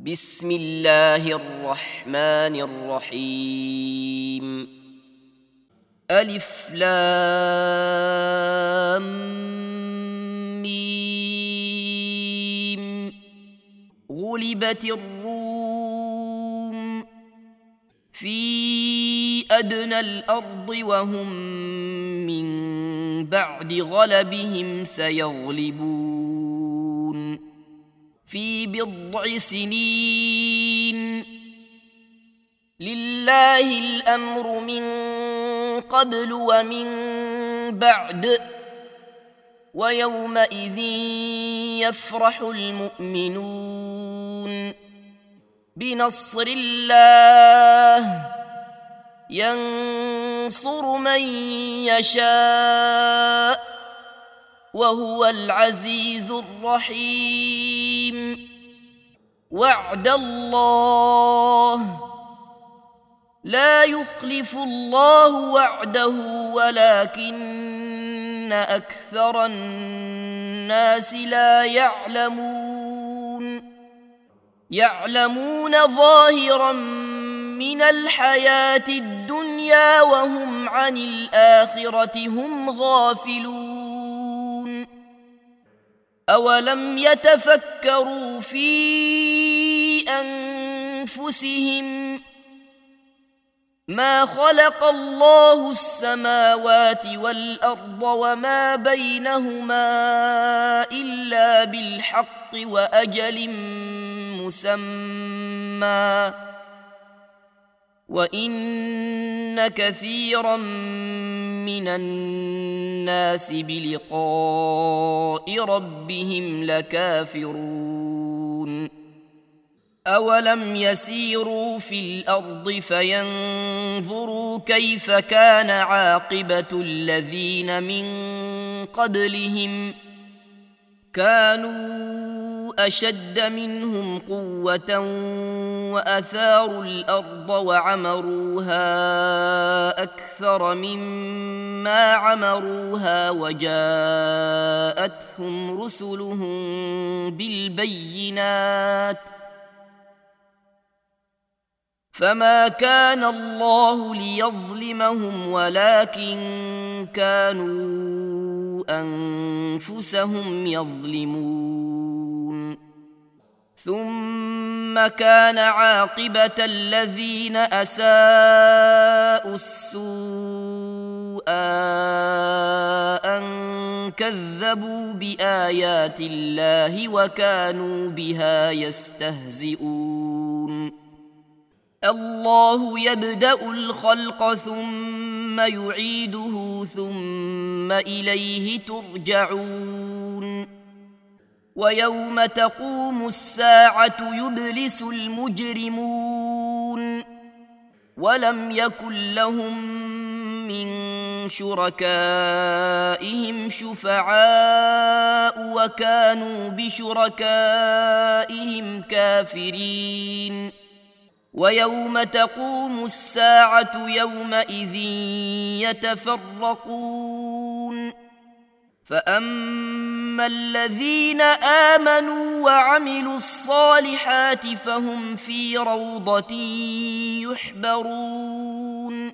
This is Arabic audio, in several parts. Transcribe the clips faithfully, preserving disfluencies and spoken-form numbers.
بسم الله الرحمن الرحيم. ألف لام ميم. غلبت الروم في أدنى الأرض وهم من بعد غلبهم سيغلبون في بضع سنين. لله الأمر من قبل ومن بعد ويومئذ يفرح المؤمنون بنصر الله ينصر من يشاء وهو العزيز الرحيم. وعد الله لا يخلف الله وعده ولكن أكثر الناس لا يعلمون. يعلمون ظاهرا من الحياة الدنيا وهم عن الآخرة هم غافلون. أولم يتفكروا في أنفسهم ما خلق الله السماوات والأرض وما بينهما إلا بالحق وأجل مسمى وإن كثيرا من الناس بلقاء ربهم لكافرون. أولم يسيروا في الأرض فينظروا كيف كان عاقبة الذين من قبلهم كانوا أشد منهم قوة وأثاروا الأرض وعمروها أكثر مما عمروها وجاءتهم رسلهم بالبينات فما كان الله ليظلمهم ولكن كانوا أنفسهم يظلمون. ثم كان عاقبة الذين أساءوا السوء أن كذبوا بآيات الله وكانوا بها يستهزئون. الله يبدأ الخلق ثم يعيده ثم إليه ترجعون. ويوم تقوم الساعة يبلس المجرمون ولم يكن لهم من شركائهم شفعاء وكانوا بشركائهم كافرين. ويوم تقوم الساعة يومئذ يتفرقون فأما الذين آمنوا وعملوا الصالحات فهم في روضة يحبرون.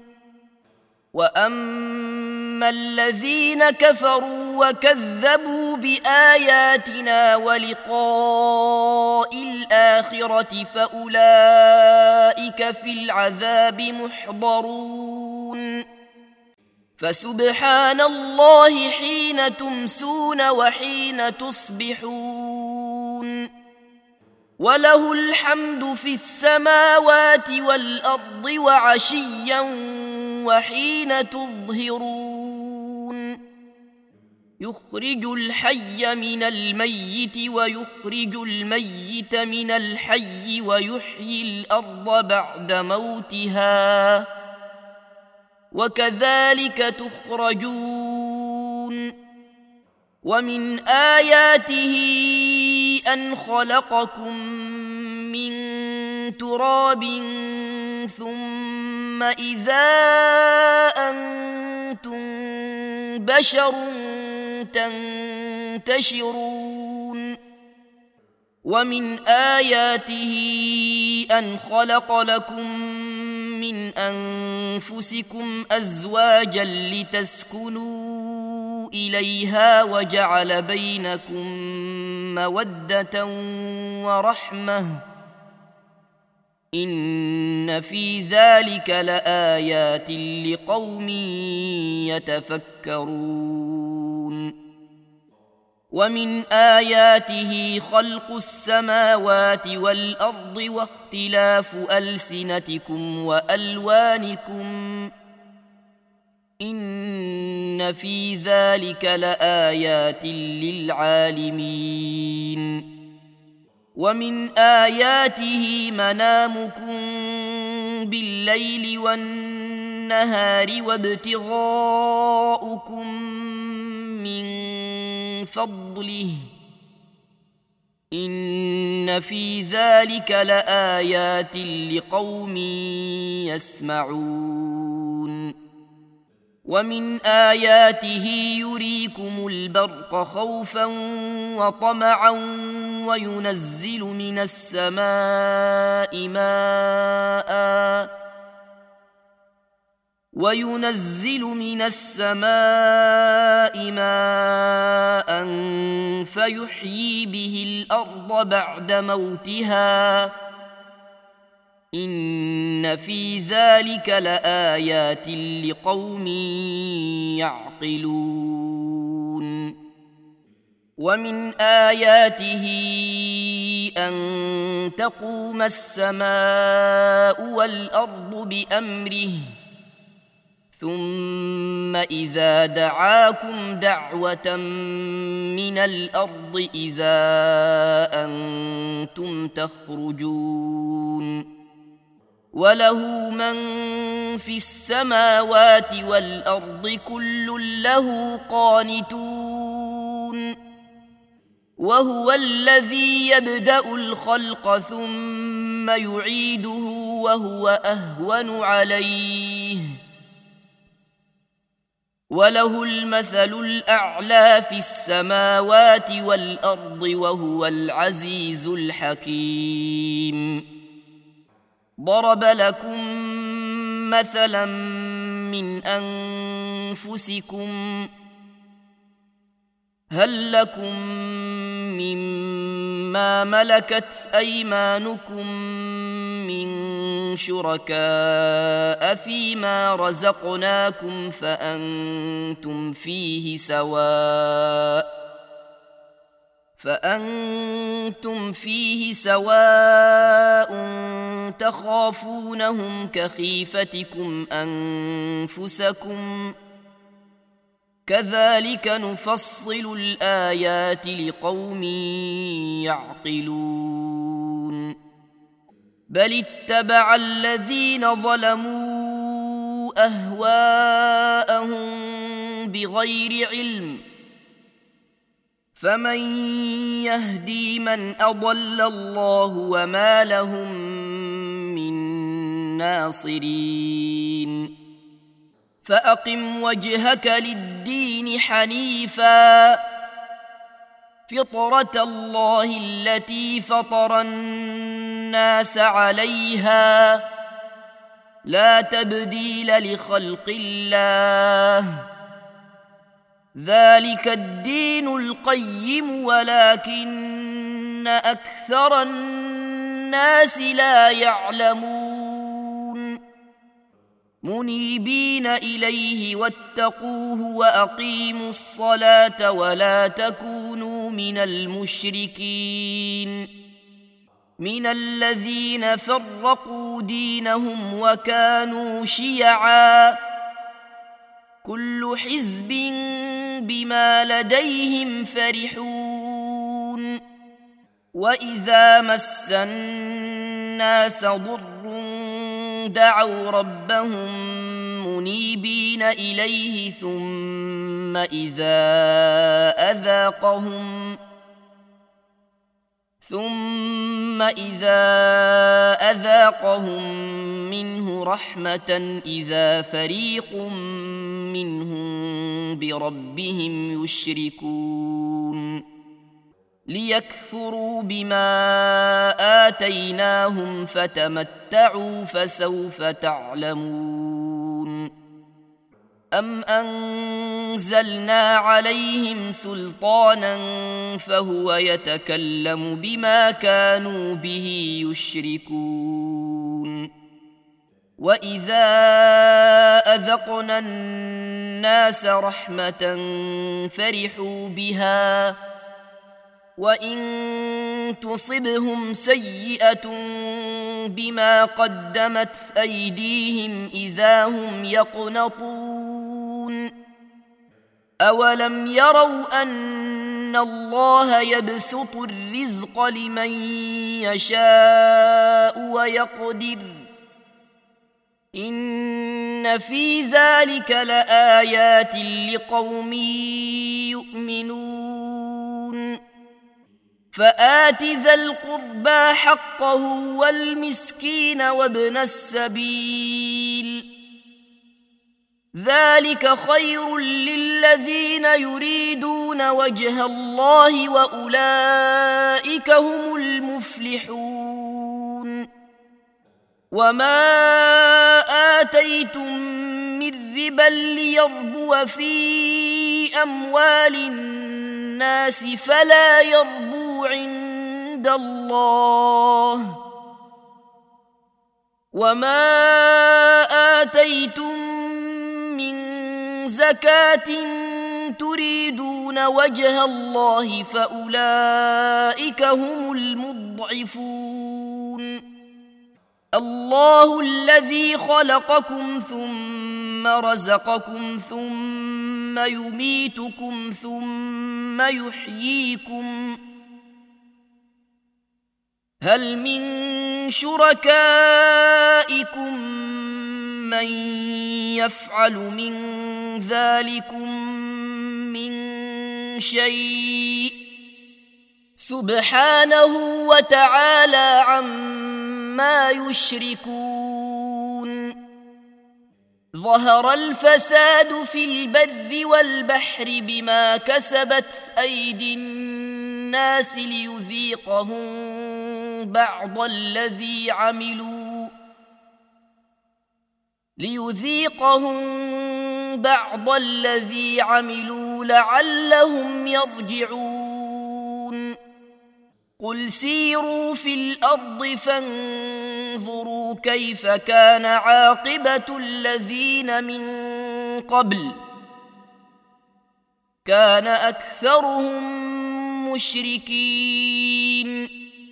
وأما الذين كفروا وكذبوا بآياتنا ولقاء الآخرة فأولئك في العذاب محضرون. فسبحان الله حين تمسون وحين تصبحون وله الحمد في السماوات والأرض وعشيا وحين تظهرون. يخرج الحي من الميت ويخرج الميت من الحي ويحيي الأرض بعد موتها وكذلك تخرجون. ومن آياته أن خلقكم من تراب ثم إذا أنتم بشر تنتشرون. ومن آياته أن خلق لكم من أنفسكم أزواجا لتسكنوا إليها وجعل بينكم مودة ورحمة إن في ذلك لآيات لقوم يتفكرون ومن آياته خلق السماوات والأرض واختلاف ألسنتكم وألوانكم إن في ذلك لآيات للعالمين ومن آياته منامكم بالليل والنهار وابتغاؤكم من فضله إن في ذلك لآيات لقوم يسمعون ومن آياته يريكم البرق خوفا وطمعا وينزل من السماء ماء وينزل من السماء ماء فيحيي به الأرض بعد موتها إن في ذلك لآيات لقوم يعقلون ومن آياته أن تقوم السماء والأرض بأمره ثم إذا دعاكم دعوة من الأرض إذا أنتم تخرجون وله من في السماوات والأرض كل له قانتون وهو الذي يبدأ الخلق ثم يعيده وهو أهون عليه وله المثل الأعلى في السماوات والأرض وهو العزيز الحكيم ضرب لكم مثلا من أنفسكم هل لكم مما ملكت أيمانكم من شركاء فيما رزقناكم فأنتم فيه سواء فأنتم فيه سواء تخافونهم كخيفتكم أنفسكم كذلك نفصل الآيات لقوم يعقلون بل اتبع الذين ظلموا أهواءهم بغير علم فمن يهدي من أضل الله وما لهم من ناصرين فأقم وجهك للدين حنيفا فطرة الله التي فطر الناس عليها لا تبديل لخلق الله ذلك الدين القيم ولكن أكثر الناس لا يعلمون منيبين إليه واتقوه وأقيموا الصلاة ولا تكونوا من المشركين من الذين فرقوا دينهم وكانوا شيعا كل حزب بما لديهم فرحون وإذا مس الناس ضر دعوا ربهم منيبين إليه ثم إذا أذاقهم ثم إذا أذاقهم منه رحمة إذا فريق منهم بربهم يشركون ليكفروا بما آتيناهم فتمتعوا فسوف تعلمون أم أنزلنا عليهم سلطانا فهو يتكلم بما كانوا به يشركون وإذا أذقنا الناس رحمة فرحوا بها وإن تصبهم سيئة بما قدمت أيديهم إذا هم يقنطون أولم يروا أن الله يبسط الرزق لمن يشاء ويقدر إن في ذلك لآيات لقوم يؤمنون فآت ذا القربى حقه والمسكين وابن السبيل ذلك خير للذين يريدون وجه الله وأولئك هم المفلحون وما آتيتم من ربا ليربو في أموال الناس فلا يربو عند الله وما آتيتم من زكاة تريدون وجه الله فأولئك هم المضعفون الله الذي خلقكم ثم رزقكم ثم يميتكم ثم يحييكم هل من شركائكم من يفعل من ذلكم من شيء سبحانه وتعالى عما يشركون ظهر الفساد في البر والبحر بما كسبت أيدي الناس ليذيقهم بعض الذي عملوا ليذيقهم بعض الذي عملوا لعلهم يرجعون قل سيروا في الأرض فانظروا كيف كان عاقبة الذين من قبل كان أكثرهم مشركين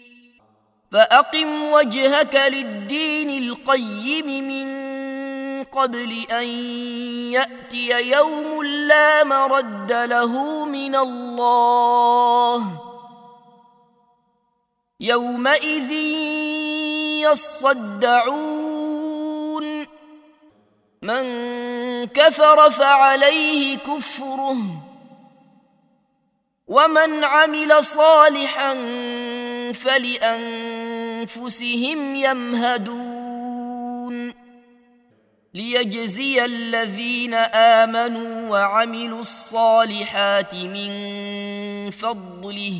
فأقم وجهك للدين القيم من قبل أن يأتي يوم لا مرد له من الله يومئذ يصدعون من كفر فعليه كفره ومن عمل صالحا فلأنفسهم يمهدون ليجزي الذين آمنوا وعملوا الصالحات من فضله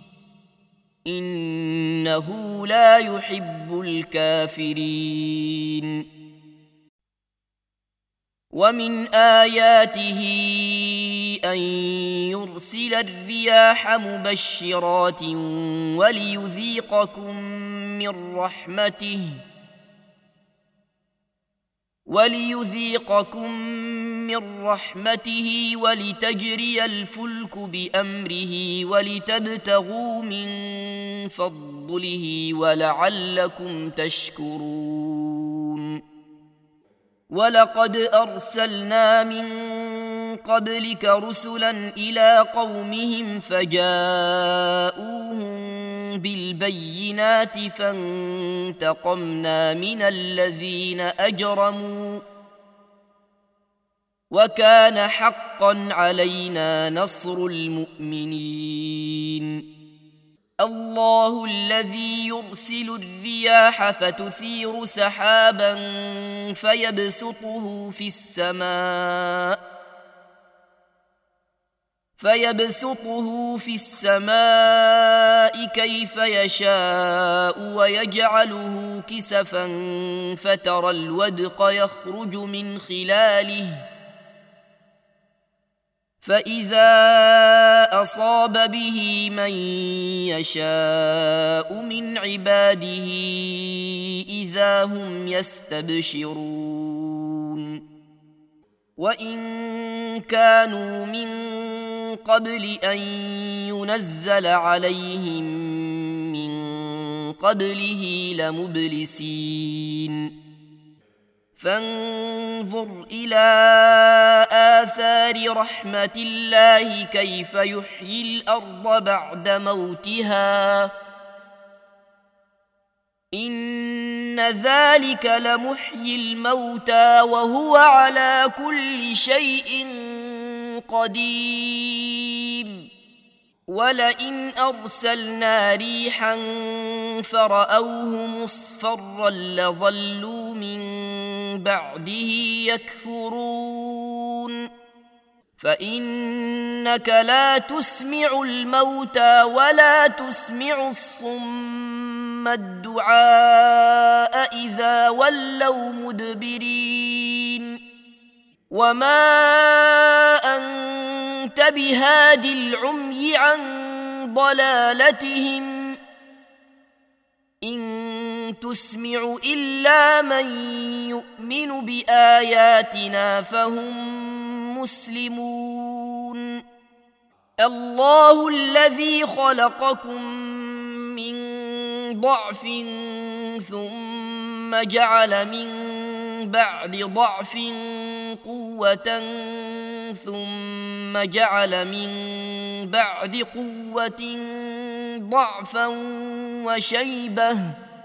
إنه لا يحب الكافرين ومن آياته أن يرسل الرياح مبشرات وليذيقكم من رحمته وليذيقكم من رحمته ولتجري الفلك بأمره ولتبتغوا من فضله ولعلكم تشكرون ولقد أرسلنا من قبلك رسلا إلى قومهم فجاءوهم بالبينات فانتقمنا من الذين أجرموا وكان حقا علينا نصر المؤمنين الله الذي يرسل الرياح فتثير سحابا فيبسطه في السماء فيبسطه في السماء كيف يشاء ويجعله كسفا فترى الودق يخرج من خلاله فإذا أصاب به من يشاء من عباده إذا هم يستبشرون وإن كانوا من قبل أن ينزل عليهم من قبله لمبلسين فانظر إلى آثار رحمة الله كيف يحيي الأرض بعد موتها إن ذلك لمحيي الموتى وهو على كل شيء قدير ولئن أرسلنا ريحا فرأوه مصفرا لظلوا من بعده يكفرون فإنك لا تسمع الموتى ولا تسمع الصم الدعاء إذا ولوا مدبرين وما أنت بهاد العمي عن ضلالتهم إن تسمع إلا من يؤمن بآياتنا فهم مسلمون الله الذي خلقكم من ضعف ثم جعل من بعد ضعف قوة ثم جعل من بعد قوة ضعفا وشيبة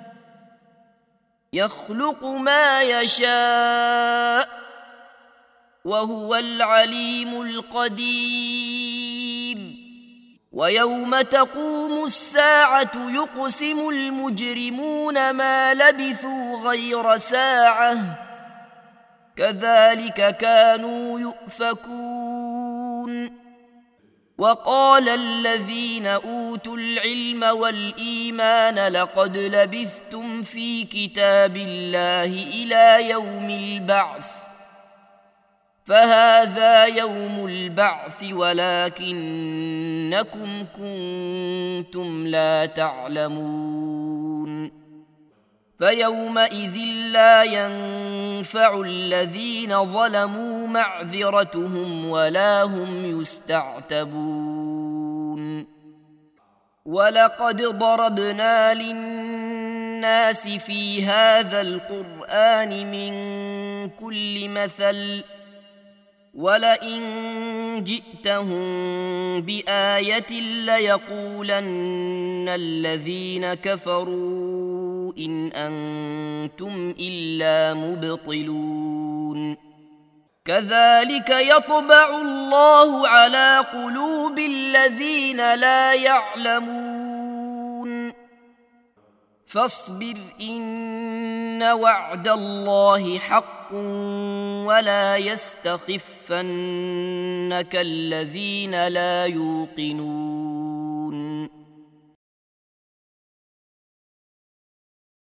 يخلق ما يشاء وهو العليم القدير ويوم تقوم الساعة يقسم المجرمون ما لبثوا غير ساعة كذلك كانوا يؤفكون وقال الذين أوتوا العلم والإيمان لقد لبثتم في كتاب الله إلى يوم البعث فهذا يوم البعث ولكنكم كنتم لا تعلمون فيومئذ لا ينفع الذين ظلموا معذرتهم ولا هم يستعتبون ولقد ضربنا للناس في هذا القرآن من كل مثل ولئن جئتهم بآية ليقولن الذين كفروا إن أنتم إلا مبطلون كذلك يطبع الله على قلوب الذين لا يعلمون فاصبر إن وعد الله حق ولا يستخفنك الذين لا يوقنون